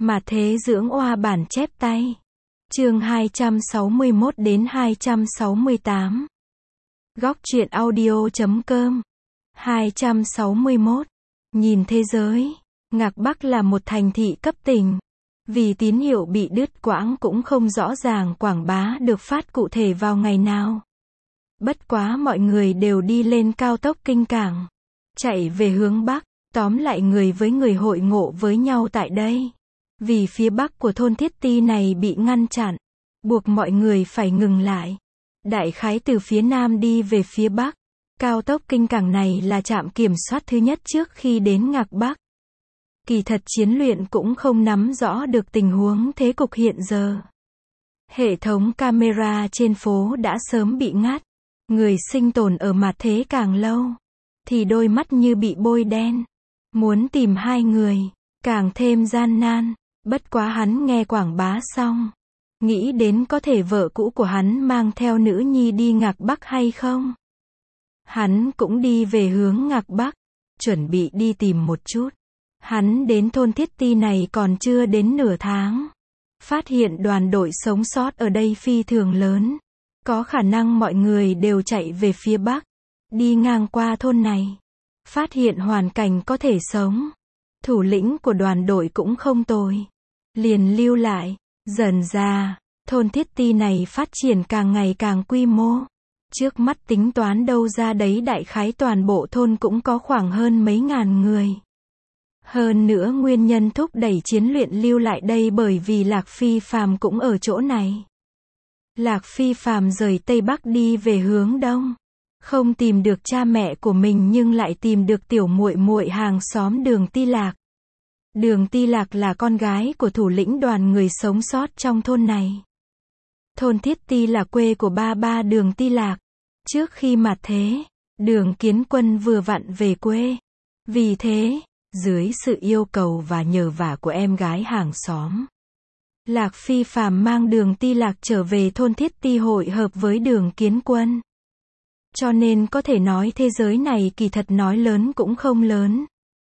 Mà thế dưỡng oa bản chép tay. Chương 261 đến 268. Góc truyện audio.com. 261. Nhìn thế giới. Ngạc Bắc là một thành thị cấp tỉnh. Vì tín hiệu bị đứt quãng cũng không rõ ràng quảng bá được phát cụ thể vào ngày nào. Bất quá mọi người đều đi lên cao tốc kinh cảng. Chạy về hướng Bắc, tóm lại người với người hội ngộ với nhau tại đây. Vì phía Bắc của thôn Thiết Ti này bị ngăn chặn, buộc mọi người phải ngừng lại. Đại khái từ phía Nam đi về phía Bắc. Cao tốc kinh cảng này là trạm kiểm soát thứ nhất trước khi đến Ngạc Bắc. Kỳ thật Chiến Luyện cũng không nắm rõ được tình huống thế cục hiện giờ. Hệ thống camera trên phố đã sớm bị ngắt. Người sinh tồn ở mặt thế càng lâu, thì đôi mắt như bị bôi đen. Muốn tìm hai người, càng thêm gian nan. Bất quá hắn nghe quảng bá xong, nghĩ đến có thể vợ cũ của hắn mang theo nữ nhi đi Ngạc Bắc hay không. Hắn cũng đi về hướng Ngạc Bắc, chuẩn bị đi tìm một chút. Hắn đến thôn Thiết Ti này còn chưa đến nửa tháng. Phát hiện đoàn đội sống sót ở đây phi thường lớn. Có khả năng mọi người đều chạy về phía Bắc. Đi ngang qua thôn này. Phát hiện hoàn cảnh có thể sống. Thủ lĩnh của đoàn đội cũng không tồi. Liền lưu lại. Dần ra, thôn Thiết Ti này phát triển càng ngày càng quy mô. Trước mắt tính toán đâu ra đấy đại khái toàn bộ thôn cũng có khoảng hơn mấy ngàn người. Hơn nữa nguyên nhân thúc đẩy Chiến Luyện lưu lại đây bởi vì Lạc Phi Phàm cũng ở chỗ này. Lạc Phi Phàm rời Tây Bắc đi về hướng Đông. Không tìm được cha mẹ của mình nhưng lại tìm được tiểu muội muội hàng xóm Đường Ti Lạc. Đường Ti Lạc là con gái của thủ lĩnh đoàn người sống sót trong thôn này. Thôn Thiết Ti là quê của ba Đường Ti Lạc. Trước khi mặt thế, Đường Kiến Quân vừa vặn về quê. Vì thế, dưới sự yêu cầu và nhờ vả của em gái hàng xóm, Lạc Phi Phàm mang Đường Ti Lạc trở về thôn Thiết Ti hội hợp với Đường Kiến Quân. Cho nên có thể nói thế giới này kỳ thật nói lớn cũng không lớn.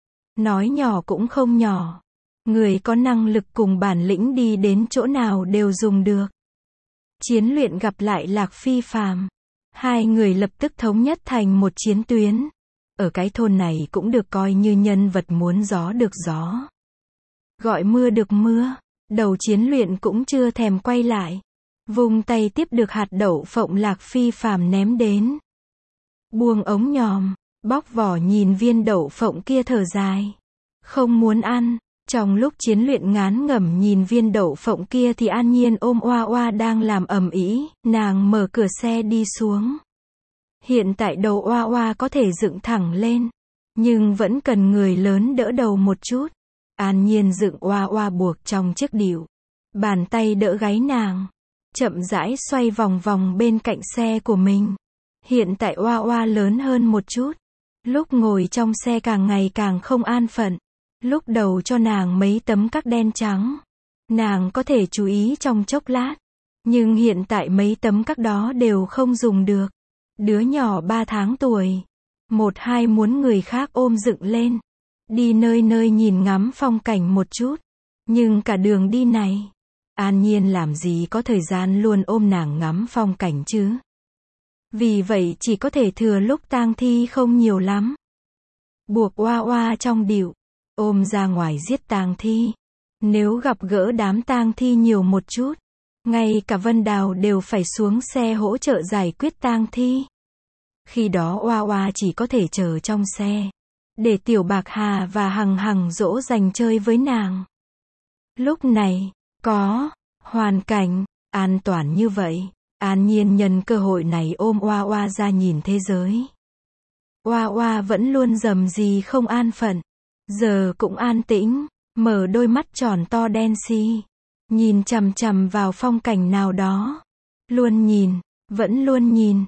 Nói nhỏ cũng không nhỏ. Người có năng lực cùng bản lĩnh đi đến chỗ nào đều dùng được. Chiến Luyện gặp lại Lạc Phi Phàm. Hai người lập tức thống nhất thành một chiến tuyến. Ở cái thôn này cũng được coi như nhân vật muốn gió được gió. Gọi mưa được mưa. Đầu Chiến Luyện cũng chưa thèm quay lại. Vung tay tiếp được hạt đậu phộng Lạc Phi Phàm ném đến. Buông ống nhòm, bóc vỏ nhìn viên đậu phộng kia thở dài. Không muốn ăn. Trong lúc Chiến Luyện ngán ngẩm nhìn viên đậu phộng kia thì An Nhiên ôm Oa Oa đang làm ầm ĩ, nàng mở cửa xe đi xuống. Hiện tại đầu Oa Oa có thể dựng thẳng lên, nhưng vẫn cần người lớn đỡ đầu một chút. An Nhiên dựng Oa Oa buộc trong chiếc đĩu, bàn tay đỡ gáy nàng, chậm rãi xoay vòng vòng bên cạnh xe của mình. Hiện tại Oa Oa lớn hơn một chút, lúc ngồi trong xe càng ngày càng không an phận. Lúc đầu cho nàng mấy tấm các đen trắng, nàng có thể chú ý trong chốc lát, nhưng hiện tại mấy tấm các đó đều không dùng được. Đứa nhỏ 3 tháng tuổi, một hai muốn người khác ôm dựng lên, đi nơi nơi nhìn ngắm phong cảnh một chút, nhưng cả đường đi này, An Nhiên làm gì có thời gian luôn ôm nàng ngắm phong cảnh chứ. Vì vậy chỉ có thể thừa lúc tang thi không nhiều lắm, buộc Oa Oa trong đĩu, ôm ra ngoài giết tang thi. Nếu gặp gỡ đám tang thi nhiều một chút, ngay cả Vân Đào đều phải xuống xe hỗ trợ giải quyết tang thi. Khi đó Oa Oa chỉ có thể chờ trong xe, để Tiểu Bạc Hà và Hằng Hằng dỗ dành chơi với nàng. Lúc này, có hoàn cảnh an toàn như vậy, An Nhiên nhân cơ hội này ôm Oa Oa ra nhìn thế giới. Oa Oa vẫn luôn rầm rì không an phận, giờ cũng an tĩnh, mở đôi mắt tròn to đen xi, nhìn chằm chằm vào phong cảnh nào đó. Luôn nhìn, vẫn luôn nhìn.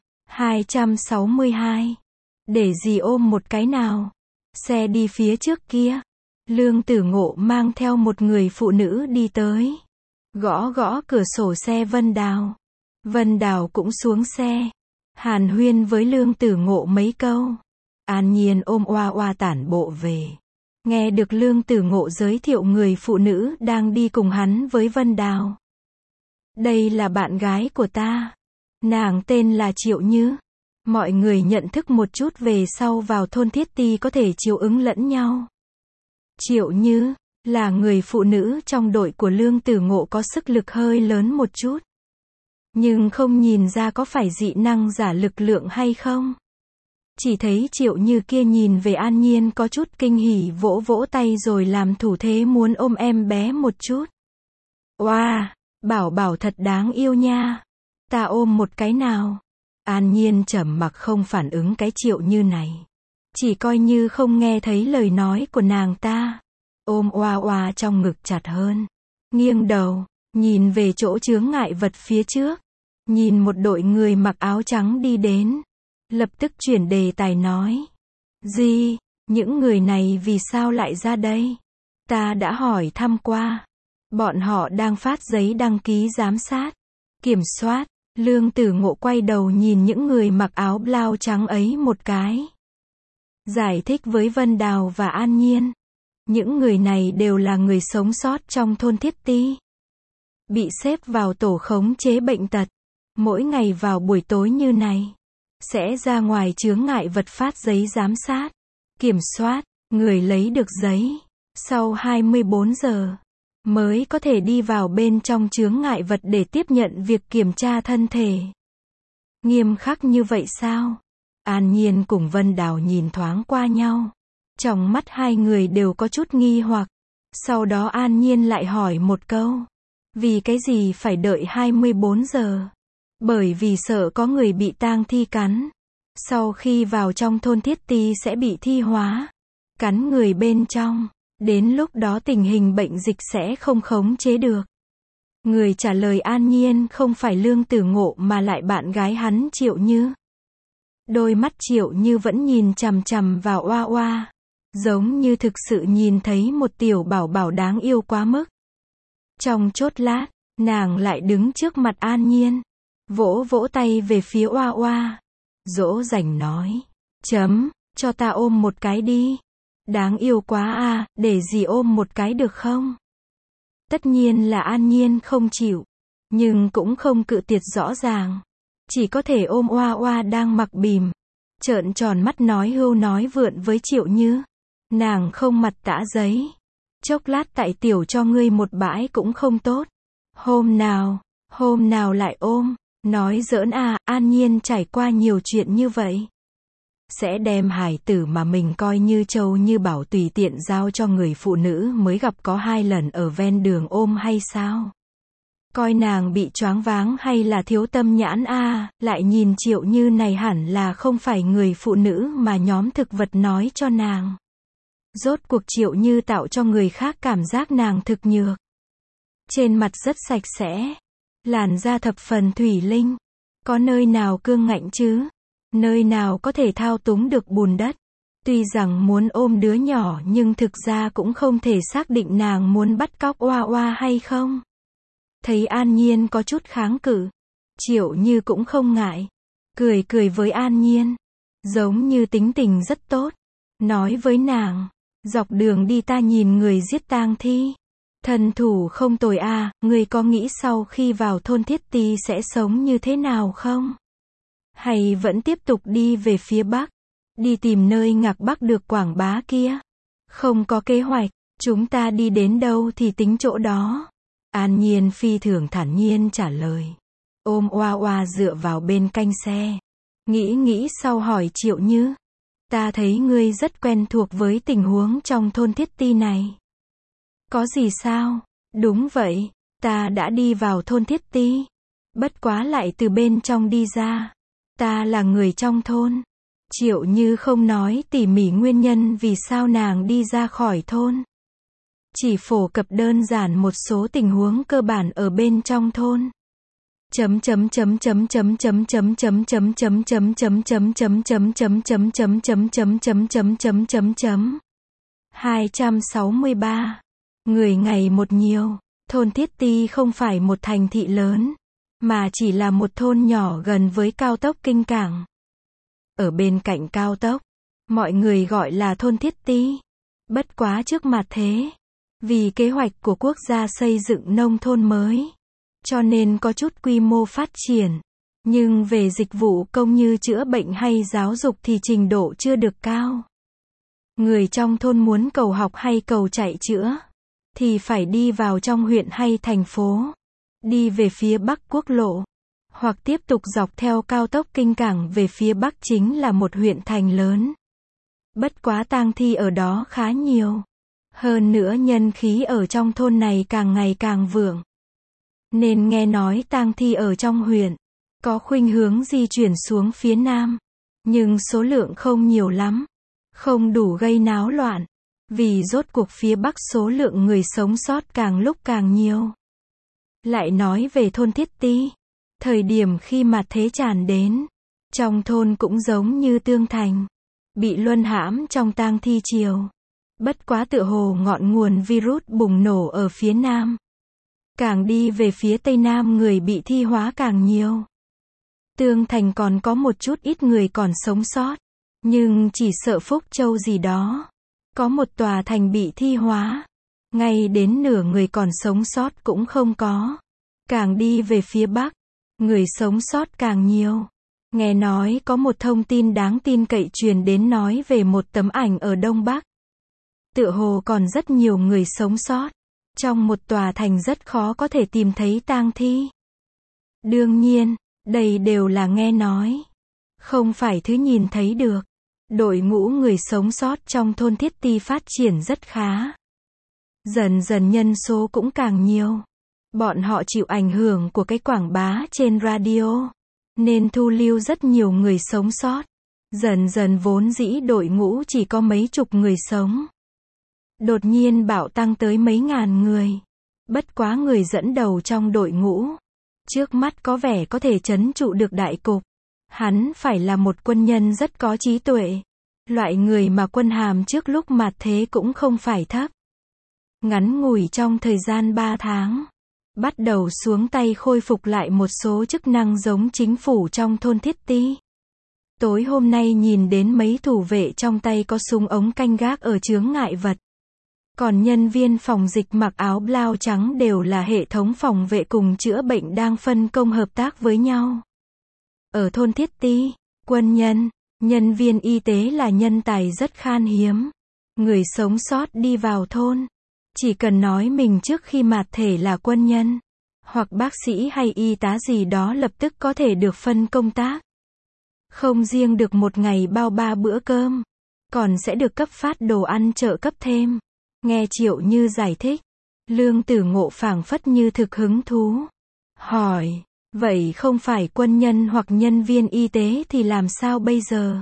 262. Để dì ôm một cái nào. Xe đi phía trước kia. Lương Tử Ngộ mang theo một người phụ nữ đi tới. Gõ gõ cửa sổ xe Vân Đào. Vân Đào cũng xuống xe. Hàn huyên với Lương Tử Ngộ mấy câu. An Nhiên ôm Oa Oa tản bộ về. Nghe được Lương Tử Ngộ giới thiệu người phụ nữ đang đi cùng hắn với Vân Đào. Đây là bạn gái của ta. Nàng tên là Triệu Như. Mọi người nhận thức một chút về sau vào thôn Thiết Ti có thể chiều ứng lẫn nhau. Triệu Như là người phụ nữ trong đội của Lương Tử Ngộ có sức lực hơi lớn một chút. Nhưng không nhìn ra có phải dị năng giả lực lượng hay không. Chỉ thấy Triệu Như kia nhìn về An Nhiên có chút kinh hỉ vỗ vỗ tay rồi làm thủ thế muốn ôm em bé một chút. Wow, bảo bảo thật đáng yêu nha. Ta ôm một cái nào. An Nhiên trầm mặc không phản ứng cái Triệu Như này. Chỉ coi như không nghe thấy lời nói của nàng ta. Ôm oa oa trong ngực chặt hơn. Nghiêng đầu, nhìn về chỗ chướng ngại vật phía trước. Nhìn một đội người mặc áo trắng đi đến. Lập tức chuyển đề tài nói. Gì, những người này vì sao lại ra đây? Ta đã hỏi thăm qua. Bọn họ đang phát giấy đăng ký giám sát, kiểm soát. Lương Tử Ngộ quay đầu nhìn những người mặc áo blau trắng ấy một cái. Giải thích với Vân Đào và An Nhiên. Những người này đều là người sống sót trong thôn Thiết Ti. Bị xếp vào tổ khống chế bệnh tật. Mỗi ngày vào buổi tối như này. Sẽ ra ngoài chướng ngại vật phát giấy giám sát. Kiểm soát. Người lấy được giấy. Sau 24 giờ. Mới có thể đi vào bên trong chướng ngại vật để tiếp nhận việc kiểm tra thân thể. Nghiêm khắc như vậy sao? An Nhiên cùng Vân Đào nhìn thoáng qua nhau. Trong mắt hai người đều có chút nghi hoặc. Sau đó An Nhiên lại hỏi một câu. Vì cái gì phải đợi 24 giờ? Bởi vì sợ có người bị tang thi cắn. Sau khi vào trong thôn Thiết Ti sẽ bị thi hóa. Cắn người bên trong. Đến lúc đó tình hình bệnh dịch sẽ không khống chế được. Người trả lời An Nhiên không phải Lương Tử Ngộ mà lại bạn gái hắn Triệu Như. Đôi mắt Triệu Như vẫn nhìn chằm chằm vào oa oa. Giống như thực sự nhìn thấy một tiểu bảo bảo đáng yêu quá mức. Trong chốc lát, nàng lại đứng trước mặt An Nhiên. Vỗ vỗ tay về phía oa oa. Dỗ dành nói. Cho ta ôm một cái đi. Đáng yêu quá à, để dì ôm một cái được không? Tất nhiên là An Nhiên không chịu. Nhưng cũng không cự tuyệt rõ ràng. Chỉ có thể ôm oa oa đang mặc bìm. Trợn tròn mắt nói hưu nói vượn với Triệu Như. Nàng không mặt tã giấy. Chốc lát tại tiểu cho ngươi một bãi cũng không tốt. Hôm nào lại ôm. Nói giỡn à, An Nhiên trải qua nhiều chuyện như vậy. Sẽ đem hài tử mà mình coi như trâu như bảo tùy tiện giao cho người phụ nữ mới gặp có 2 lần ở ven đường ôm hay sao? Coi nàng bị choáng váng hay là thiếu tâm nhãn à, lại nhìn Triệu Như này hẳn là không phải người phụ nữ mà nhóm thực vật nói cho nàng. Rốt cuộc Triệu Như tạo cho người khác cảm giác nàng thực nhược. Trên mặt rất sạch sẽ. Làn da thập phần thủy linh. Có nơi nào cương ngạnh chứ? Nơi nào có thể thao túng được bùn đất. Tuy rằng muốn ôm đứa nhỏ nhưng thực ra cũng không thể xác định nàng muốn bắt cóc oa oa hay không. Thấy An Nhiên có chút kháng cự. Triệu Như cũng không ngại. Cười với An Nhiên. Giống như tính tình rất tốt. Nói với nàng. Dọc đường đi ta nhìn người giết tang thi. Thần thủ không tồi à, người có nghĩ sau khi vào thôn Thiết Ti sẽ sống như thế nào không? Hay vẫn tiếp tục đi về phía Bắc? Đi tìm nơi Ngạc Bắc được quảng bá kia? Không có kế hoạch, chúng ta đi đến đâu thì tính chỗ đó. An Nhiên phi thường thản nhiên trả lời. Ôm oa oa dựa vào bên cạnh xe. Nghĩ sau hỏi Triệu Như. Ta thấy ngươi rất quen thuộc với tình huống trong thôn Thiết Ti này. Có gì sao? Đúng vậy, ta đã đi vào thôn Thiết Ti. Bất quá lại từ bên trong đi ra. Ta là người trong thôn. Triệu Như không nói tỉ mỉ nguyên nhân vì sao nàng đi ra khỏi thôn. Chỉ phổ cập đơn giản một số tình huống cơ bản ở bên trong thôn. 263. Người ngày một nhiều. Thôn Thiết Ti không phải một thành thị lớn, mà chỉ là một thôn nhỏ gần với cao tốc Kinh Cảng. Ở bên cạnh cao tốc, mọi người gọi là thôn Thiết Ti. Bất quá trước mặt thế, vì kế hoạch của quốc gia xây dựng nông thôn mới, cho nên có chút quy mô phát triển. Nhưng về dịch vụ công như chữa bệnh hay giáo dục thì trình độ chưa được cao. Người trong thôn muốn cầu học hay cầu chạy chữa, thì phải đi vào trong huyện hay thành phố, đi về phía Bắc quốc lộ, hoặc tiếp tục dọc theo cao tốc Kinh Cảng về phía Bắc chính là một huyện thành lớn. Bất quá tang thi ở đó khá nhiều. Hơn nữa nhân khí ở trong thôn này càng ngày càng vượng. Nên nghe nói tang thi ở trong huyện có khuynh hướng di chuyển xuống phía Nam. Nhưng số lượng không nhiều lắm. Không đủ gây náo loạn. Vì rốt cuộc phía Bắc số lượng người sống sót càng lúc càng nhiều. Lại nói về thôn Thiết Ti. Thời điểm khi mặt thế tràn đến, trong thôn cũng giống như Tương Thành, bị luân hãm trong tang thi triều. Bất quá tựa hồ ngọn nguồn virus bùng nổ ở phía Nam. Càng đi về phía Tây Nam người bị thi hóa càng nhiều. Tương Thành còn có một chút ít người còn sống sót. Nhưng chỉ sợ Phúc Châu gì đó. Có một tòa thành bị thi hóa. Ngay đến nửa người còn sống sót cũng không có. Càng đi về phía Bắc, người sống sót càng nhiều. Nghe nói có một thông tin đáng tin cậy truyền đến nói về một tấm ảnh ở Đông Bắc. Tựa hồ còn rất nhiều người sống sót. Trong một tòa thành rất khó có thể tìm thấy tang thi. Đương nhiên, đây đều là nghe nói. Không phải thứ nhìn thấy được. Đội ngũ người sống sót trong thôn Thiết Ti phát triển rất khá. Dần dần nhân số cũng càng nhiều. Bọn họ chịu ảnh hưởng của cái quảng bá trên radio. Nên thu lưu rất nhiều người sống sót. Dần dần vốn dĩ đội ngũ chỉ có mấy chục người sống. Đột nhiên bạo tăng tới mấy ngàn người. Bất quá người dẫn đầu trong đội ngũ. Trước mắt có vẻ có thể trấn trụ được đại cục. Hắn phải là một quân nhân rất có trí tuệ. Loại người mà quân hàm trước lúc mặt thế cũng không phải thấp. Ngắn ngủi trong thời gian 3 tháng. Bắt đầu xuống tay khôi phục lại một số chức năng giống chính phủ trong thôn Thiết Ti. Tối hôm nay nhìn đến mấy thủ vệ trong tay có súng ống canh gác ở chướng ngại vật. Còn nhân viên phòng dịch mặc áo blau trắng đều là hệ thống phòng vệ cùng chữa bệnh đang phân công hợp tác với nhau. Ở thôn Thiết Ti, quân nhân, nhân viên y tế là nhân tài rất khan hiếm. Người sống sót đi vào thôn, chỉ cần nói mình trước khi mạt thể là quân nhân, hoặc bác sĩ hay y tá gì đó lập tức có thể được phân công tác. Không riêng được một ngày bao 3 bữa cơm, còn sẽ được cấp phát đồ ăn trợ cấp thêm. Nghe Triệu Như giải thích, Lương Tử Ngộ phảng phất như thực hứng thú. Hỏi, vậy không phải quân nhân hoặc nhân viên y tế thì làm sao bây giờ?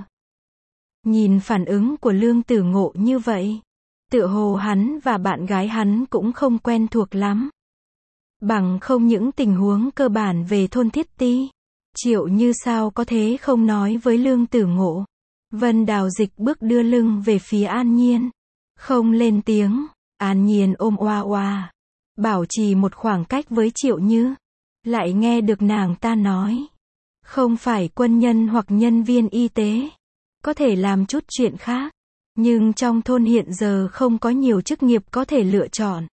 Nhìn phản ứng của Lương Tử Ngộ như vậy, tựa hồ hắn và bạn gái hắn cũng không quen thuộc lắm. Bằng không những tình huống cơ bản về thôn Thiết Ti, Triệu Như sao có thế không nói với Lương Tử Ngộ. Vân Đào dịch bước đưa lưng về phía An Nhiên. Không lên tiếng, An Nhiên ôm oa oa. Bảo trì một khoảng cách với Triệu Như. Lại nghe được nàng ta nói. Không phải quân nhân hoặc nhân viên y tế. Có thể làm chút chuyện khác. Nhưng trong thôn hiện giờ không có nhiều chức nghiệp có thể lựa chọn.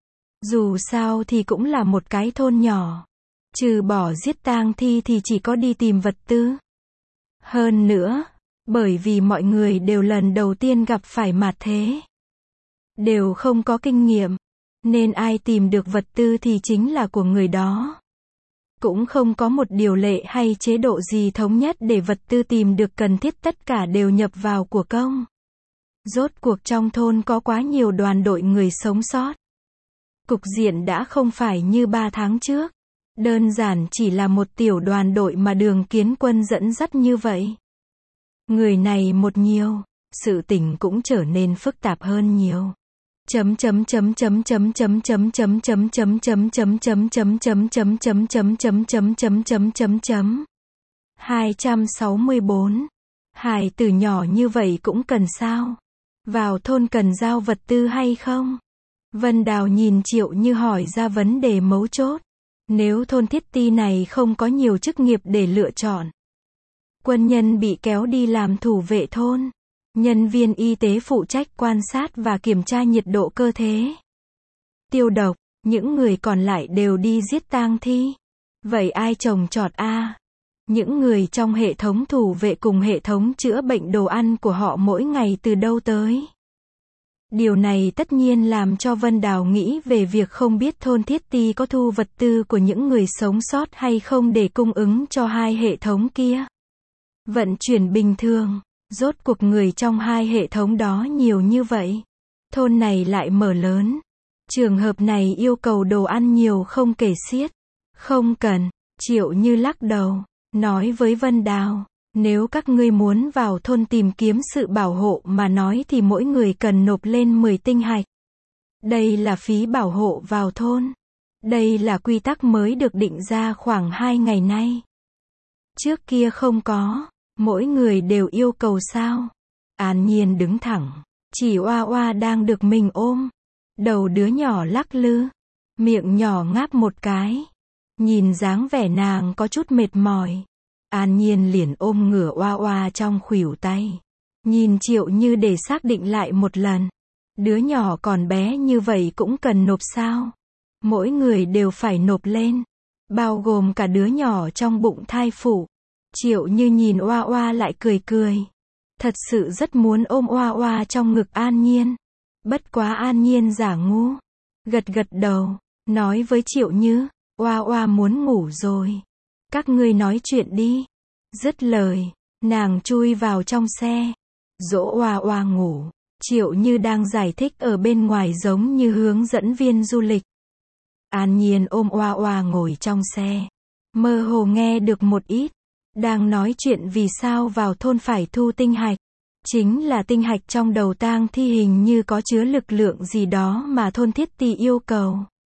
Dù sao thì cũng là một cái thôn nhỏ. Trừ bỏ giết tang thi thì chỉ có đi tìm vật tư. Hơn nữa, bởi vì mọi người đều lần đầu tiên gặp phải mạt thế. Đều không có kinh nghiệm. Nên ai tìm được vật tư thì chính là của người đó. Cũng không có một điều lệ hay chế độ gì thống nhất để vật tư tìm được cần thiết tất cả đều nhập vào của công. Rốt cuộc trong thôn có quá nhiều đoàn đội người sống sót. Cục diện đã không phải như 3 tháng trước. Đơn giản chỉ là một tiểu đoàn đội mà Đường Kiến Quân dẫn dắt như vậy. Người này một nhiều, sự tình cũng trở nên phức tạp hơn nhiều. 264. Hài tử nhỏ như vậy cũng cần sao? Vào thôn cần giao vật tư hay không? Vân Đào nhìn Triệu Như hỏi ra vấn đề mấu chốt. Nếu thôn Thiết Ti này không có nhiều chức nghiệp để lựa chọn, quân nhân bị kéo đi làm thủ vệ thôn, Nhân viên y tế phụ trách quan sát và kiểm tra nhiệt độ cơ thể. Tiêu độc, những người còn lại đều đi giết tang thi. Vậy ai trồng trọt a? Những người trong hệ thống thủ vệ cùng hệ thống chữa bệnh đồ ăn của họ mỗi ngày từ đâu tới? Điều này tất nhiên làm cho Vân Đào nghĩ về việc không biết thôn Thiết Ti có thu vật tư của những người sống sót hay không để cung ứng cho hai hệ thống kia. Vận chuyển bình thường, rốt cuộc người trong hai hệ thống đó nhiều như vậy. Thôn này lại mở lớn. Trường hợp này yêu cầu đồ ăn nhiều không kể xiết. Không cần, Triệu Như lắc đầu, nói với Vân Đào, nếu các ngươi muốn vào thôn tìm kiếm sự bảo hộ mà nói thì mỗi người cần nộp lên 10 tinh hạch. Đây là phí bảo hộ vào thôn. Đây là quy tắc mới được định ra khoảng 2 ngày nay. Trước kia không có, mỗi người đều yêu cầu sao? An Nhiên đứng thẳng, chỉ Oa Oa đang được mình ôm. Đầu đứa nhỏ lắc lư, miệng nhỏ ngáp một cái. Nhìn dáng vẻ nàng có chút mệt mỏi. An Nhiên liền ôm ngửa Oa Oa trong khuỷu tay. Nhìn Triệu Như để xác định lại một lần. Đứa nhỏ còn bé như vậy cũng cần nộp sao? Mỗi người đều phải nộp lên. Bao gồm cả đứa nhỏ trong bụng thai phụ. Triệu Như nhìn Oa Oa lại cười cười. Thật sự rất muốn ôm Oa Oa trong ngực An Nhiên. Bất quá An Nhiên giả ngu. Gật gật đầu, nói với Triệu Như, Oa Oa muốn ngủ rồi. Các ngươi nói chuyện đi. Dứt lời, nàng chui vào trong xe. Dỗ Oa Oa ngủ. Triệu Như đang giải thích ở bên ngoài giống như hướng dẫn viên du lịch. An Nhiên ôm Oa Oa ngồi trong xe. Mơ hồ nghe được một ít. Đang nói chuyện vì sao vào thôn phải thu tinh hạch. Chính là tinh hạch trong đầu tang thi hình như có chứa lực lượng gì đó mà thôn Thiết Ti yêu cầu.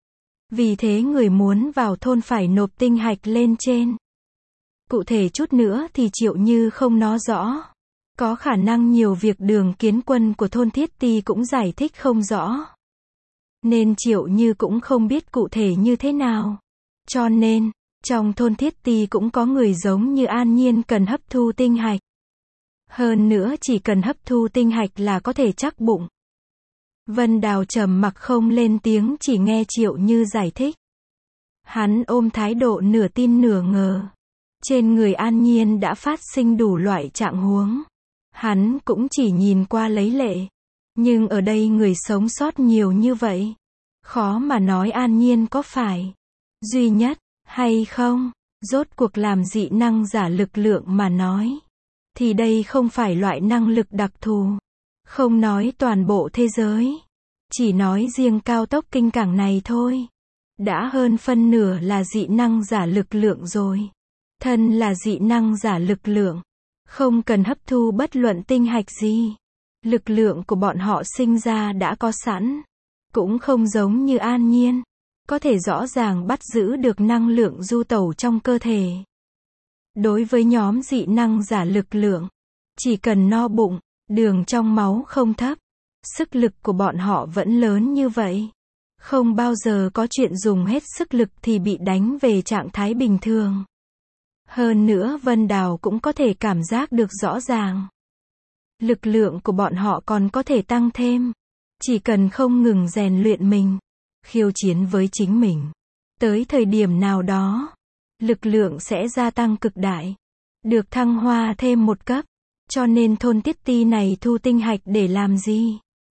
Vì thế người muốn vào thôn phải nộp tinh hạch lên trên. Cụ thể chút nữa thì Triệu Như không nói rõ. Có khả năng nhiều việc Đường Kiến Quân của thôn Thiết Ti cũng giải thích không rõ. Nên Triệu Như cũng không biết cụ thể như thế nào. Cho nên, trong thôn Thiết Ti cũng có người giống như An Nhiên cần hấp thu tinh hạch. Hơn nữa chỉ cần hấp thu tinh hạch là có thể chắc bụng. Vân Đào trầm mặc không lên tiếng, chỉ nghe Triệu Như giải thích. Hắn ôm thái độ nửa tin nửa ngờ. Trên người An Nhiên đã phát sinh đủ loại trạng huống. Hắn cũng chỉ nhìn qua lấy lệ. Nhưng ở đây người sống sót nhiều như vậy. Khó mà nói An Nhiên có phải duy nhất hay không. Rốt cuộc làm dị năng giả lực lượng mà nói. Thì đây không phải loại năng lực đặc thù. Không nói toàn bộ thế giới. Chỉ nói riêng cao tốc kinh cảng này thôi. Đã hơn phân nửa là dị năng giả lực lượng rồi. Thân là dị năng giả lực lượng. Không cần hấp thu bất luận tinh hạch gì. Lực lượng của bọn họ sinh ra đã có sẵn. Cũng không giống như An Nhiên. Có thể rõ ràng bắt giữ được năng lượng du tẩu trong cơ thể. Đối với nhóm dị năng giả lực lượng, chỉ cần no bụng, đường trong máu không thấp, sức lực của bọn họ vẫn lớn như vậy. Không bao giờ có chuyện dùng hết sức lực thì bị đánh về trạng thái bình thường. Hơn nữa Vân Đào cũng có thể cảm giác được rõ ràng. Lực lượng của bọn họ còn có thể tăng thêm. Chỉ cần không ngừng rèn luyện mình, khiêu chiến với chính mình. Tới thời điểm nào đó, lực lượng sẽ gia tăng cực đại. Được thăng hoa thêm một cấp. Cho nên thôn Thiết Ti này thu tinh hạch để làm gì?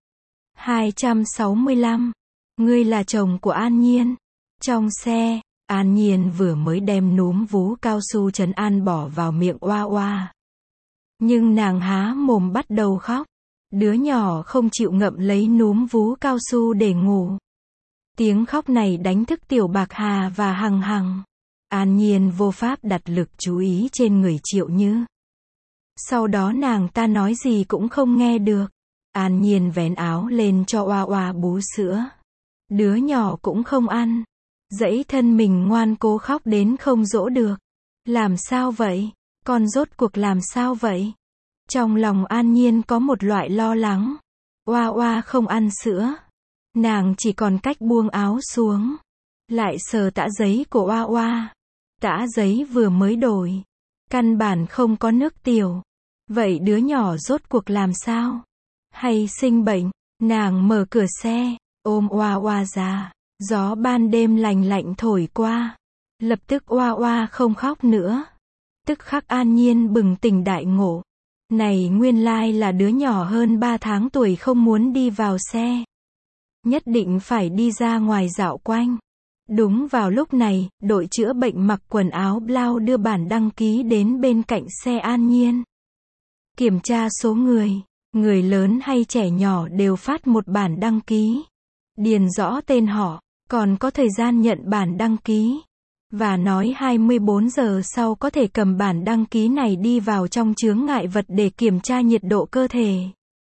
265. Ngươi là chồng của An Nhiên. Trong xe, An Nhiên vừa mới đem núm vú cao su trấn an bỏ vào miệng Oa Oa. Nhưng nàng há mồm bắt đầu khóc. Đứa nhỏ không chịu ngậm lấy núm vú cao su để ngủ. Tiếng khóc này đánh thức Tiểu Bạc Hà và Hằng Hằng. An Nhiên vô pháp đặt lực chú ý trên người Triệu Như. Sau đó nàng ta nói gì cũng không nghe được. An Nhiên vén áo lên cho Oa Oa bú sữa. Đứa nhỏ cũng không ăn. Dãy thân mình ngoan cố khóc đến không dỗ được. Làm sao vậy? Con rốt cuộc làm sao vậy? Trong lòng An Nhiên có một loại lo lắng. Oa Oa không ăn sữa. Nàng chỉ còn cách buông áo xuống. Lại sờ tã giấy của Oa Oa. Tã giấy vừa mới đổi. Căn bản không có nước tiểu. Vậy đứa nhỏ rốt cuộc làm sao? Hay sinh bệnh? Nàng mở cửa xe, ôm Oa Oa ra. Gió ban đêm lành lạnh thổi qua. Lập tức Oa Oa không khóc nữa. Tức khắc An Nhiên bừng tỉnh đại ngộ. Này nguyên lai là đứa nhỏ hơn 3 tháng tuổi không muốn đi vào xe. Nhất định phải đi ra ngoài dạo quanh. Đúng vào lúc này, đội chữa bệnh mặc quần áo blau đưa bản đăng ký đến bên cạnh xe An Nhiên. Kiểm tra số người lớn hay trẻ nhỏ đều phát một bản đăng ký. Điền rõ tên họ, còn có thời gian nhận bản đăng ký. Và nói 24 giờ sau có thể cầm bản đăng ký này đi vào trong chướng ngại vật để kiểm tra nhiệt độ cơ thể.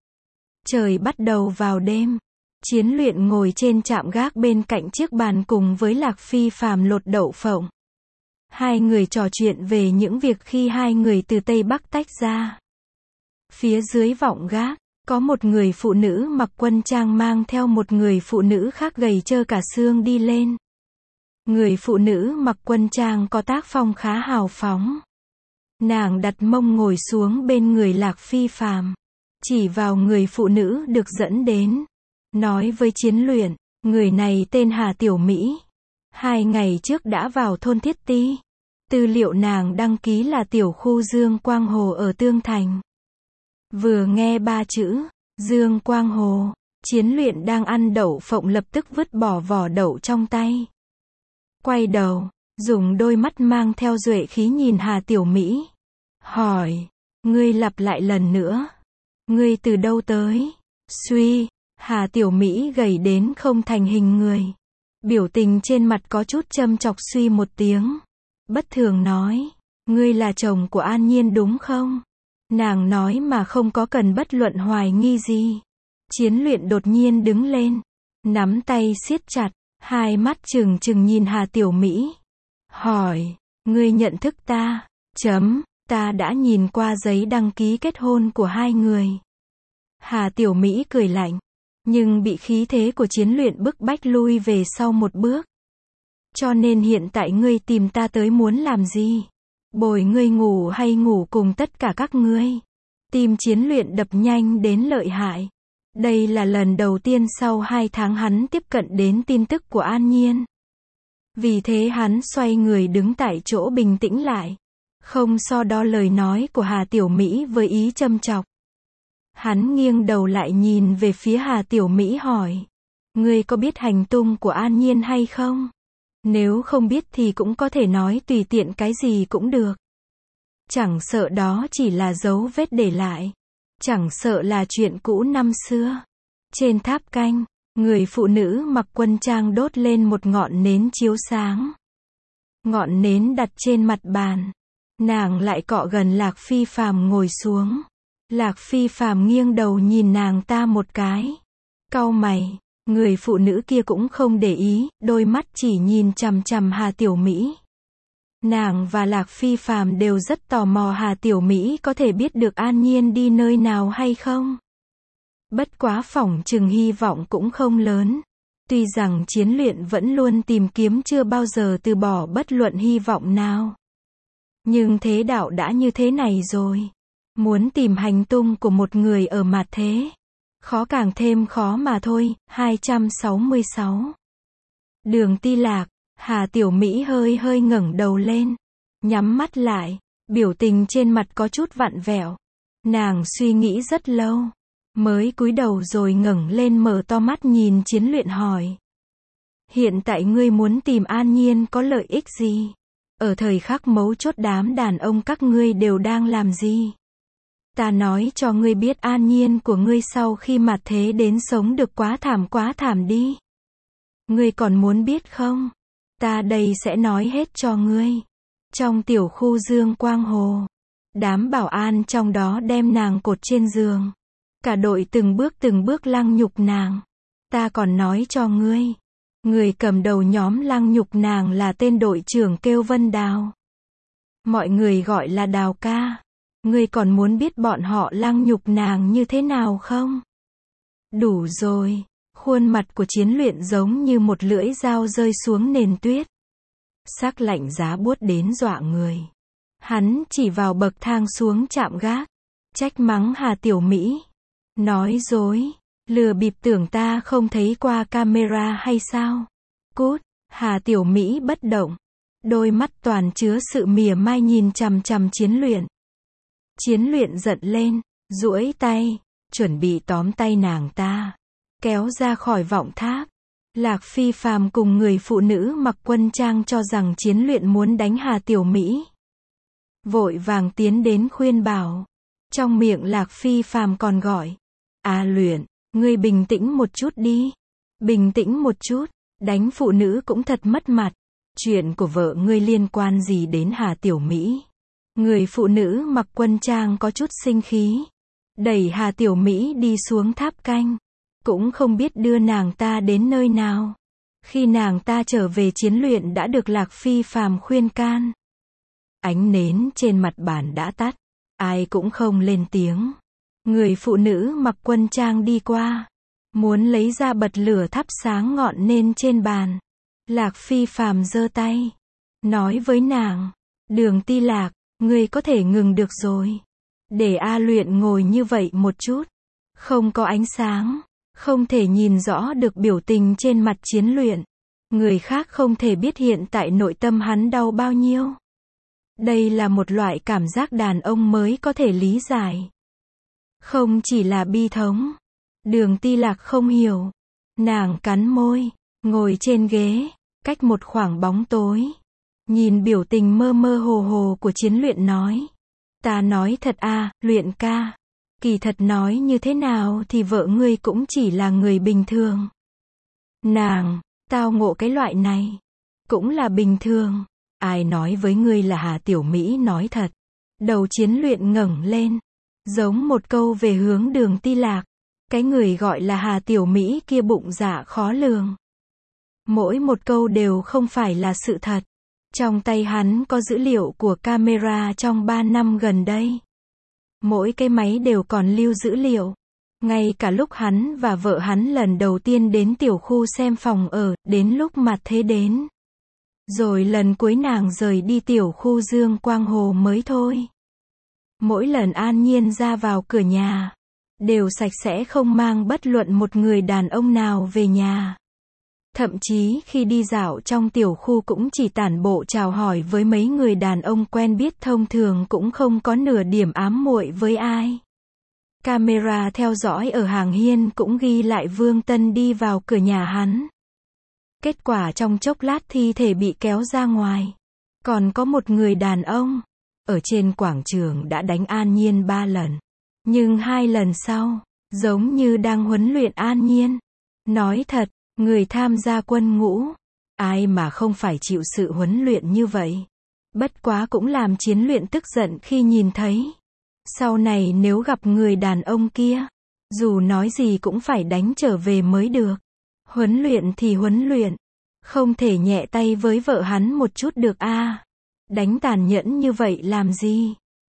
Trời bắt đầu vào đêm. Chiến Luyện ngồi trên trạm gác bên cạnh chiếc bàn cùng với Lạc Phi Phàm lột đậu phộng. Hai người trò chuyện về những việc khi hai người từ Tây Bắc tách ra. Phía dưới vọng gác, có một người phụ nữ mặc quân trang mang theo một người phụ nữ khác gầy trơ cả xương đi lên. Người phụ nữ mặc quân trang có tác phong khá hào phóng. Nàng đặt mông ngồi xuống bên người Lạc Phi Phàm, chỉ vào người phụ nữ được dẫn đến. Nói với Chiến Luyện, người này tên Hà Tiểu Mỹ. 2 ngày trước đã vào thôn Thiết Ti. Tư liệu nàng đăng ký là tiểu khu Dương Quang Hồ ở Tương Thành. Vừa nghe 3 chữ, Dương Quang Hồ, Chiến Luyện đang ăn đậu phộng lập tức vứt bỏ vỏ đậu trong tay. Quay đầu, dùng đôi mắt mang theo duệ khí nhìn Hà Tiểu Mỹ. Hỏi, ngươi lặp lại lần nữa. Ngươi từ đâu tới? Suy, Hà Tiểu Mỹ gầy đến không thành hình người. Biểu tình trên mặt có chút châm chọc suy một tiếng. Bất thường nói, ngươi là chồng của An Nhiên đúng không? Nàng nói mà không có cần bất luận hoài nghi gì. Chiến Luyện đột nhiên đứng lên, nắm tay siết chặt, hai mắt trừng trừng nhìn Hà Tiểu Mỹ. Hỏi, ngươi nhận thức ta? Ta đã nhìn qua giấy đăng ký kết hôn của hai người. Hà Tiểu Mỹ cười lạnh, nhưng bị khí thế của Chiến Luyện bức bách lui về sau một bước. Cho nên hiện tại ngươi tìm ta tới muốn làm gì? Bồi ngươi ngủ hay ngủ cùng tất cả các ngươi? Tim Chiến Luyện đập nhanh đến lợi hại. Đây là lần đầu tiên sau 2 tháng hắn tiếp cận đến tin tức của An Nhiên. Vì thế hắn xoay người đứng tại chỗ bình tĩnh lại. Không so đo lời nói của Hà Tiểu Mỹ với ý châm chọc. Hắn nghiêng đầu lại nhìn về phía Hà Tiểu Mỹ hỏi. Ngươi có biết hành tung của An Nhiên hay không? Nếu không biết thì cũng có thể nói tùy tiện cái gì cũng được. Chẳng sợ đó chỉ là dấu vết để lại. Chẳng sợ là chuyện cũ năm xưa. Trên tháp canh, người phụ nữ mặc quân trang đốt lên một ngọn nến chiếu sáng. Ngọn nến đặt trên mặt bàn. Nàng lại cọ gần Lạc Phi Phàm ngồi xuống. Lạc Phi Phàm nghiêng đầu nhìn nàng ta một cái. Cau mày, người phụ nữ kia cũng không để ý, đôi mắt chỉ nhìn chằm chằm Hà Tiểu Mỹ. Nàng và Lạc Phi Phàm đều rất tò mò Hà Tiểu Mỹ có thể biết được An Nhiên đi nơi nào hay không. Bất quá phỏng chừng hy vọng cũng không lớn. Tuy rằng Chiến Luyện vẫn luôn tìm kiếm chưa bao giờ từ bỏ bất luận hy vọng nào. Nhưng thế đạo đã như thế này rồi. Muốn tìm hành tung của một người ở mặt thế. Khó càng thêm khó mà thôi. 266. Đường Ti Lạc, Hà Tiểu Mỹ hơi hơi ngẩng đầu lên. Nhắm mắt lại. Biểu tình trên mặt có chút vặn vẹo. Nàng suy nghĩ rất lâu. Mới cúi đầu rồi ngẩng lên mở to mắt nhìn Chiến Luyện hỏi. Hiện tại ngươi muốn tìm An Nhiên có lợi ích gì? Ở thời khắc mấu chốt đám đàn ông các ngươi đều đang làm gì? Ta nói cho ngươi biết An Nhiên của ngươi sau khi mặt thế đến sống được quá thảm đi. Ngươi còn muốn biết không? Ta đây sẽ nói hết cho ngươi. Trong tiểu khu Dương Quang Hồ, đám bảo an trong đó đem nàng cột trên giường. Cả đội từng bước lăng nhục nàng. Ta còn nói cho ngươi. Người cầm đầu nhóm lăng nhục nàng là tên đội trưởng kêu Vân Đào. Mọi người gọi là Đào ca. Ngươi còn muốn biết bọn họ lăng nhục nàng như thế nào không? Đủ rồi. Khuôn mặt của Chiến Luyện giống như một lưỡi dao rơi xuống nền tuyết. Sắc lạnh giá buốt đến dọa người. Hắn chỉ vào bậc thang xuống trạm gác. trách mắng Hà Tiểu Mỹ. Nói dối, lừa bịp, tưởng ta không thấy qua camera hay sao? Cút. Hà Tiểu Mỹ bất động, đôi mắt toàn chứa sự mỉa mai nhìn chằm chằm Chiến Luyện. Chiến Luyện giận lên, duỗi tay, chuẩn bị tóm tay nàng ta, kéo ra khỏi vọng tháp. Lạc Phi Phàm cùng người phụ nữ mặc quân trang cho rằng Chiến Luyện muốn đánh Hà Tiểu Mỹ, vội vàng tiến đến khuyên bảo. Trong miệng Lạc Phi Phàm còn gọi, "A Luyện, ngươi bình tĩnh một chút đi, bình tĩnh một chút, đánh phụ nữ cũng thật mất mặt, chuyện của vợ ngươi liên quan gì đến Hà Tiểu Mỹ?" Người phụ nữ mặc quân trang có chút sinh khí, đẩy Hà Tiểu Mỹ đi xuống tháp canh, cũng không biết đưa nàng ta đến nơi nào. Khi nàng ta trở về, Chiến Luyện đã được Lạc Phi Phàm khuyên can. Ánh nến trên mặt bàn đã tắt, ai cũng không lên tiếng. Người phụ nữ mặc quân trang đi qua, muốn lấy ra bật lửa thắp sáng ngọn nến trên bàn. Lạc Phi Phàm giơ tay, nói với nàng, "Đường Ti Lạc, ngươi có thể ngừng được rồi. Để A Luyện ngồi như vậy một chút, không có ánh sáng, không thể nhìn rõ được biểu tình trên mặt Chiến Luyện. Người khác không thể biết hiện tại nội tâm hắn đau bao nhiêu. Đây là một loại cảm giác đàn ông mới có thể lý giải. Không chỉ là bi thống." Đường Ti Lạc không hiểu. Nàng cắn môi, ngồi trên ghế, cách một khoảng bóng tối. Nhìn biểu tình mơ mơ hồ hồ của Chiến Luyện nói, "Ta nói thật à, Luyện ca. Kỳ thật nói như thế nào thì vợ ngươi cũng chỉ là người bình thường. Nàng, tao ngộ cái loại này, cũng là bình thường. Ai nói với ngươi là Hà Tiểu Mỹ nói thật?" Đầu Chiến Luyện ngẩng lên, giống một câu về hướng Đường Ti Lạc. Cái người gọi là Hà Tiểu Mỹ kia bụng dạ khó lường. Mỗi một câu đều không phải là sự thật. Trong tay hắn có dữ liệu của camera trong 3 năm gần đây. Mỗi cái máy đều còn lưu dữ liệu. Ngay cả lúc hắn và vợ hắn lần đầu tiên đến tiểu khu xem phòng ở, đến lúc Mặt Thế đến. Rồi lần cuối nàng rời đi tiểu khu Dương Quang Hồ mới thôi. Mỗi lần An Nhiên ra vào cửa nhà, đều sạch sẽ không mang bất luận một người đàn ông nào về nhà. Thậm chí khi đi dạo trong tiểu khu cũng chỉ tản bộ chào hỏi với mấy người đàn ông quen biết thông thường, cũng không có nửa điểm ám muội với ai. Camera theo dõi ở hàng hiên cũng ghi lại Vương Tân đi vào cửa nhà hắn. Kết quả trong chốc lát thi thể bị kéo ra ngoài. Còn có một người đàn ông ở trên quảng trường đã đánh An Nhiên 3 lần. Nhưng 2 lần sau, giống như đang huấn luyện An Nhiên. Nói thật, người tham gia quân ngũ, ai mà không phải chịu sự huấn luyện như vậy. Bất quá cũng làm Chiến Luyện tức giận khi nhìn thấy. Sau này nếu gặp người đàn ông kia, dù nói gì cũng phải đánh trở về mới được. Huấn luyện thì huấn luyện, không thể nhẹ tay với vợ hắn một chút được a. Đánh tàn nhẫn như vậy làm gì?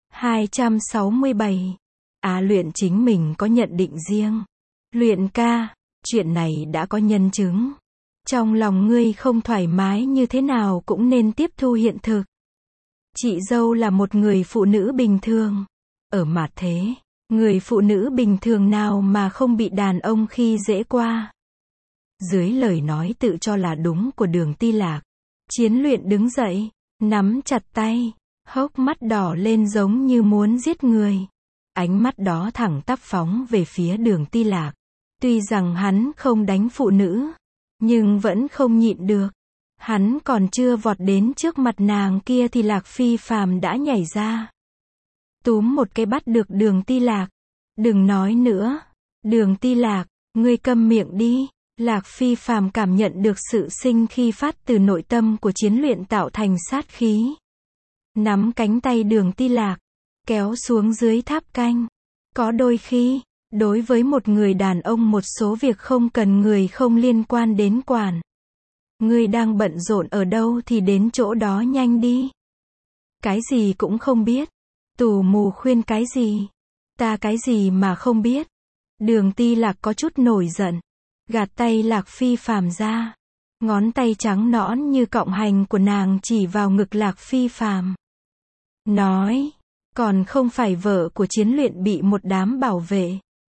267. Luyện chính mình có nhận định riêng. Luyện ca, chuyện này đã có nhân chứng. Trong lòng ngươi không thoải mái như thế nào cũng nên tiếp thu hiện thực. Chị dâu là một người phụ nữ bình thường. Ở Mặt Thế, người phụ nữ bình thường nào mà không bị đàn ông khi dễ qua. Dưới lời nói tự cho là đúng của Đường Ti Lạc, Chiến Luyện đứng dậy, nắm chặt tay, hốc mắt đỏ lên giống như muốn giết người. Ánh mắt đó thẳng tắp phóng về phía Đường Ti Lạc. Tuy rằng hắn không đánh phụ nữ, nhưng vẫn không nhịn được. Hắn còn chưa vọt đến trước mặt nàng kia thì Lạc Phi Phàm đã nhảy ra. Túm một cái bắt được Đường Ti Lạc. "Đừng nói nữa. Đường Ti Lạc, ngươi câm miệng đi." Lạc Phi Phàm cảm nhận được sự sinh khi phát từ nội tâm của Chiến Luyện tạo thành sát khí. Nắm cánh tay Đường Ti Lạc, kéo xuống dưới tháp canh. Có đôi khi, đối với một người đàn ông một số việc không cần người không liên quan đến quản. Ngươi đang bận rộn ở đâu thì đến chỗ đó nhanh đi. Cái gì cũng không biết. Tù mù khuyên cái gì? Ta cái gì mà không biết? Đường Ti Lạc có chút nổi giận. Gạt tay Lạc Phi Phàm ra. Ngón tay trắng nõn như cọng hành của nàng chỉ vào ngực Lạc Phi Phàm. Nói, Còn không phải vợ của Chiến Luyện bị một đám bảo vệ.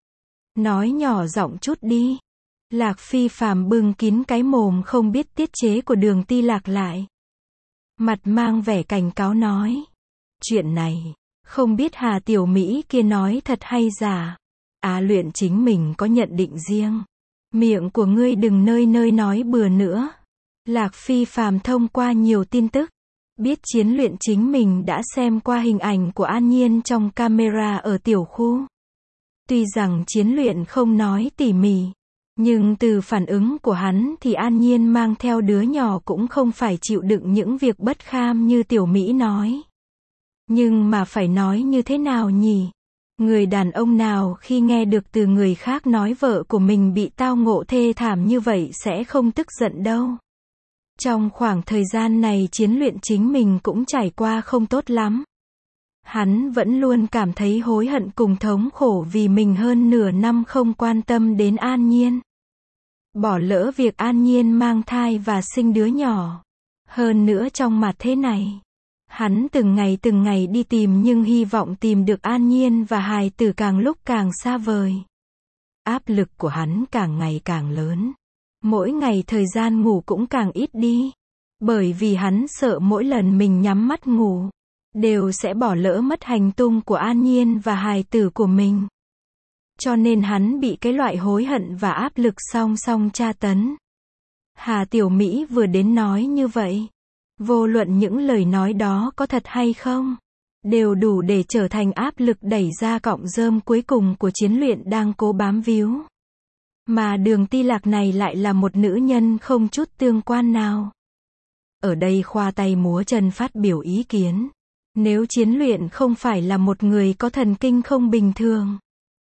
Nói nhỏ giọng chút đi. Lạc Phi Phàm bưng kín cái mồm không biết tiết chế của Đường Ti Lạc lại. Mặt mang vẻ cảnh cáo nói. Chuyện này, không biết Hà Tiểu Mỹ kia nói thật hay giả. Luyện chính mình có nhận định riêng. Miệng của ngươi đừng nơi nơi nói bừa nữa. Lạc Phi Phàm thông qua nhiều tin tức, biết Chiến Luyện chính mình đã xem qua hình ảnh của An Nhiên trong camera ở tiểu khu. Tuy rằng Chiến Luyện không nói tỉ mỉ, nhưng từ phản ứng của hắn thì An Nhiên mang theo đứa nhỏ cũng không phải chịu đựng những việc bất kham như Tiểu Mỹ nói. Nhưng mà phải nói như thế nào nhỉ? Người đàn ông nào khi nghe được từ người khác nói vợ của mình bị tao ngộ thê thảm như vậy sẽ không tức giận đâu. Trong khoảng thời gian này Chiến Luyện chính mình cũng trải qua không tốt lắm. Hắn vẫn luôn cảm thấy hối hận cùng thống khổ vì mình hơn nửa năm không quan tâm đến An Nhiên. Bỏ lỡ việc An Nhiên mang thai và sinh đứa nhỏ. Hơn nữa trong mặt thế này, hắn từng ngày đi tìm nhưng hy vọng tìm được An Nhiên và hài tử càng lúc càng xa vời. Áp lực của hắn càng ngày càng lớn. Mỗi ngày thời gian ngủ cũng càng ít đi. Bởi vì hắn sợ mỗi lần mình nhắm mắt ngủ, đều sẽ bỏ lỡ mất hành tung của An Nhiên và hài tử của mình. Cho nên hắn bị cái loại hối hận và áp lực song song tra tấn. Hà Tiểu Mỹ vừa đến nói như vậy. Vô luận những lời nói đó có thật hay không, đều đủ để trở thành áp lực đẩy ra cọng rơm cuối cùng của Chiến Luyện đang cố bám víu. Mà Đường Ti Lạc này lại là một nữ nhân không chút tương quan nào. Ở đây khoa tay múa chân phát biểu ý kiến. Nếu Chiến Luyện không phải là một người có thần kinh không bình thường,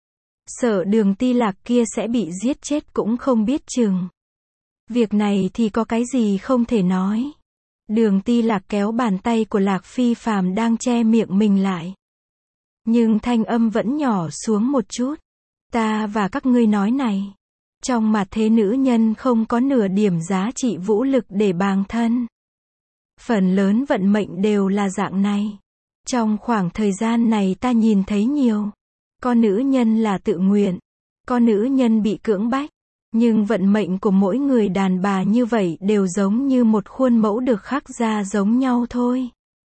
sợ Đường Ti Lạc kia sẽ bị giết chết cũng không biết chừng. Việc này thì có cái gì không thể nói. Đường Ti Lạc kéo bàn tay của Lạc Phi Phàm đang che miệng mình lại. Nhưng thanh âm vẫn nhỏ xuống một chút. Ta và các ngươi nói này. Trong mặt thế nữ nhân không có nửa điểm giá trị vũ lực để bàng thân. Phần lớn vận mệnh đều là dạng này. Trong khoảng thời gian này ta nhìn thấy nhiều. Có nữ nhân là tự nguyện. Có nữ nhân bị cưỡng bách. Nhưng vận mệnh của mỗi người đàn bà như vậy đều giống như một khuôn mẫu được khắc ra giống nhau thôi.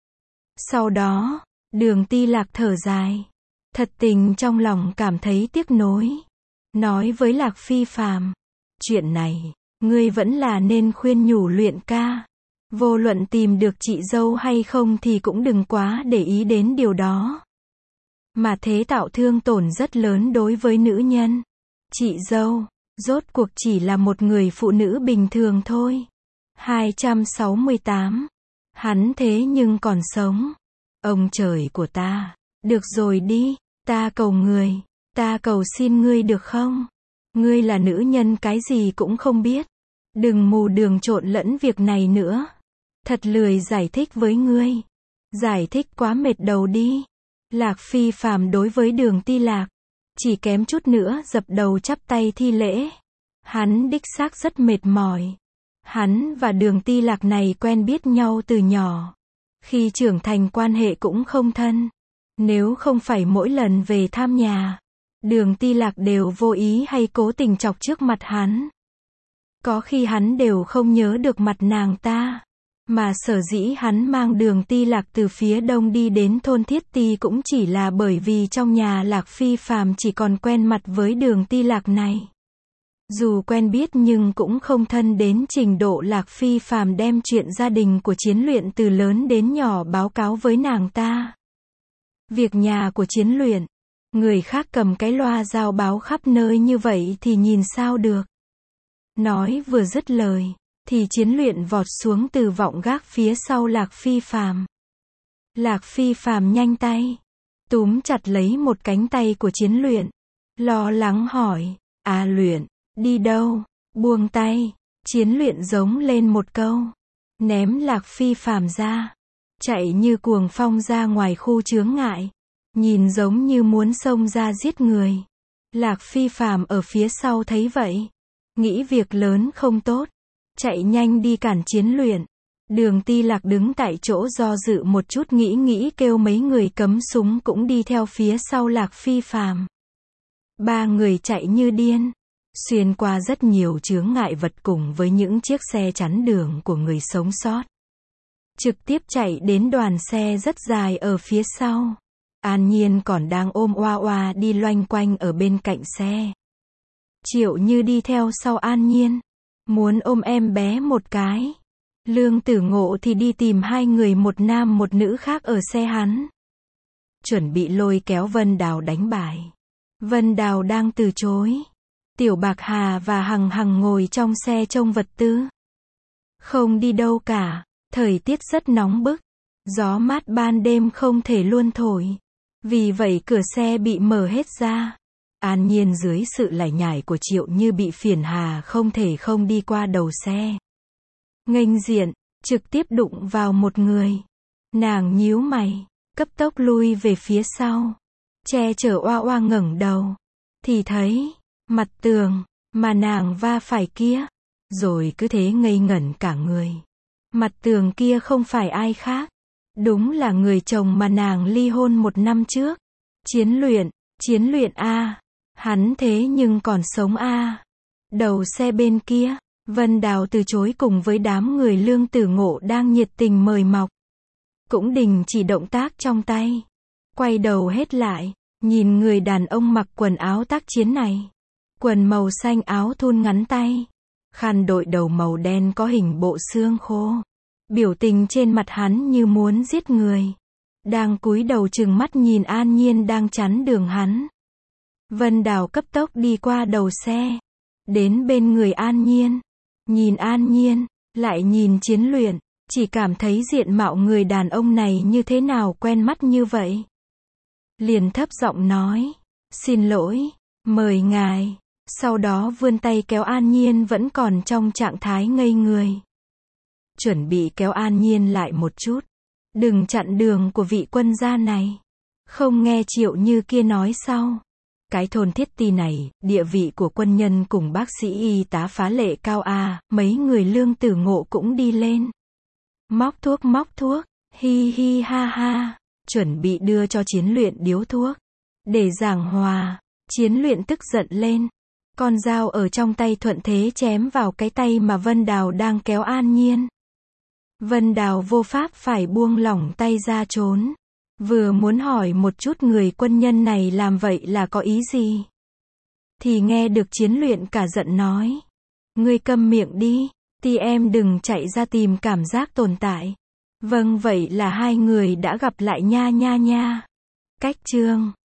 Sau đó, Đường Ti Lạc thở dài. Thật tình trong lòng cảm thấy tiếc nối. Nói với Lạc Phi Phàm, chuyện này, ngươi vẫn là nên khuyên nhủ Luyện ca. Vô luận tìm được chị dâu hay không thì cũng đừng quá để ý đến điều đó. Mà thế tạo thương tổn rất lớn đối với nữ nhân. Chị dâu, rốt cuộc chỉ là một người phụ nữ bình thường thôi. 268. Hắn thế nhưng còn sống. Ông trời của ta. Được rồi đi, ta cầu người. Ta cầu xin ngươi được không? Ngươi là nữ nhân cái gì cũng không biết. Đừng mù đường trộn lẫn việc này nữa. Thật lười giải thích với ngươi. Giải thích quá mệt đầu đi. Lạc Phi Phàm đối với Đường Ti Lạc, chỉ kém chút nữa dập đầu chắp tay thi lễ. Hắn đích xác rất mệt mỏi. Hắn và Đường Ti Lạc này quen biết nhau từ nhỏ. Khi trưởng thành quan hệ cũng không thân. Nếu không phải mỗi lần về thăm nhà, Đường Ti Lạc đều vô ý hay cố tình chọc trước mặt hắn. Có khi hắn đều không nhớ được mặt nàng ta. Mà sở dĩ hắn mang Đường Ti Lạc từ phía đông đi đến thôn Thiết Ti cũng chỉ là bởi vì trong nhà Lạc Phi Phàm chỉ còn quen mặt với Đường Ti Lạc này. Dù quen biết nhưng cũng không thân đến trình độ Lạc Phi Phàm đem chuyện gia đình của Chiến Luyện từ lớn đến nhỏ báo cáo với nàng ta. Việc nhà của Chiến Luyện, người khác cầm cái loa giao báo khắp nơi như vậy thì nhìn sao được. Nói vừa dứt lời, thì Chiến Luyện vọt xuống từ vọng gác phía sau Lạc Phi Phàm. Lạc Phi Phàm nhanh tay, túm chặt lấy một cánh tay của Chiến Luyện, lo lắng hỏi, Luyện, đi đâu? Buông tay. Chiến Luyện giống lên một câu, ném Lạc Phi Phàm ra, chạy như cuồng phong ra ngoài khu chướng ngại, nhìn giống như muốn xông ra giết người. Lạc Phi Phàm ở phía sau thấy vậy, nghĩ việc lớn không tốt, chạy nhanh đi cản Chiến Luyện. Đường Ti Lạc đứng tại chỗ do dự một chút nghĩ kêu mấy người cấm súng cũng đi theo phía sau Lạc Phi Phàm. Ba người chạy như điên, xuyên qua rất nhiều chướng ngại vật cùng với những chiếc xe chắn đường của người sống sót. Trực tiếp chạy đến đoàn xe rất dài ở phía sau. An Nhiên còn đang ôm Oa Oa đi loanh quanh ở bên cạnh xe. Triệu Như đi theo sau An Nhiên, muốn ôm em bé một cái. Lương Tử Ngộ thì đi tìm hai người một nam một nữ khác ở xe hắn. Chuẩn bị lôi kéo Vân Đào đánh bài. Vân Đào đang từ chối. Tiểu Bạc Hà và Hằng Hằng ngồi trong xe trông vật tư. Không đi đâu cả, thời tiết rất nóng bức. Gió mát ban đêm không thể luôn thổi. Vì vậy cửa xe bị mở hết ra. An Nhiên dưới sự lải nhải của Triệu Như bị phiền hà không thể không đi qua đầu xe. Nghênh diện, trực tiếp đụng vào một người. Nàng nhíu mày, cấp tốc lui về phía sau. Che chở Oa Oa ngẩng đầu. Thì thấy, mặt tường, mà nàng va phải kia. Rồi cứ thế ngây ngẩn cả người. Mặt tường kia không phải ai khác. Đúng là người chồng mà nàng ly hôn 1 năm trước. Chiến luyện a. Hắn thế nhưng còn sống a. Đầu xe bên kia, Vân Đào từ chối cùng với đám người Lương Tử Ngộ đang nhiệt tình mời mọc. Cũng đình chỉ động tác trong tay. Quay đầu hết lại, nhìn người đàn ông mặc quần áo tác chiến này. Quần màu xanh áo thun ngắn tay. Khăn đội đầu màu đen có hình bộ xương khô. Biểu tình trên mặt hắn như muốn giết người. Đang cúi đầu trừng mắt nhìn An Nhiên đang chắn đường hắn. Vân Đào cấp tốc đi qua đầu xe. Đến bên người An Nhiên. Nhìn An Nhiên, lại nhìn Chiến Luyện. Chỉ cảm thấy diện mạo người đàn ông này như thế nào quen mắt như vậy. Liền thấp giọng nói. Xin lỗi, mời ngài. Sau đó vươn tay kéo An Nhiên vẫn còn trong trạng thái ngây người. Chuẩn bị kéo An Nhiên lại một chút. Đừng chặn đường của vị quân gia này. Không nghe Triệu Như kia nói sau. Cái thôn Thiết Ti này, địa vị của quân nhân cùng bác sĩ y tá phá lệ cao a. Mấy người Lương Tử Ngộ cũng đi lên. Móc thuốc, hi hi ha ha. Chuẩn bị đưa cho Chiến Luyện điếu thuốc. Để giảng hòa, Chiến Luyện tức giận lên. Con dao ở trong tay thuận thế chém vào cái tay mà Vân Đào đang kéo An Nhiên. Vân Đào vô pháp phải buông lỏng tay ra trốn. Vừa muốn hỏi một chút người quân nhân này làm vậy là có ý gì. Thì nghe được Chiến Luyện cả giận nói. Ngươi câm miệng đi, thì em đừng chạy ra tìm cảm giác tồn tại. Vâng vậy là hai người đã gặp lại nha nha nha. Cách chương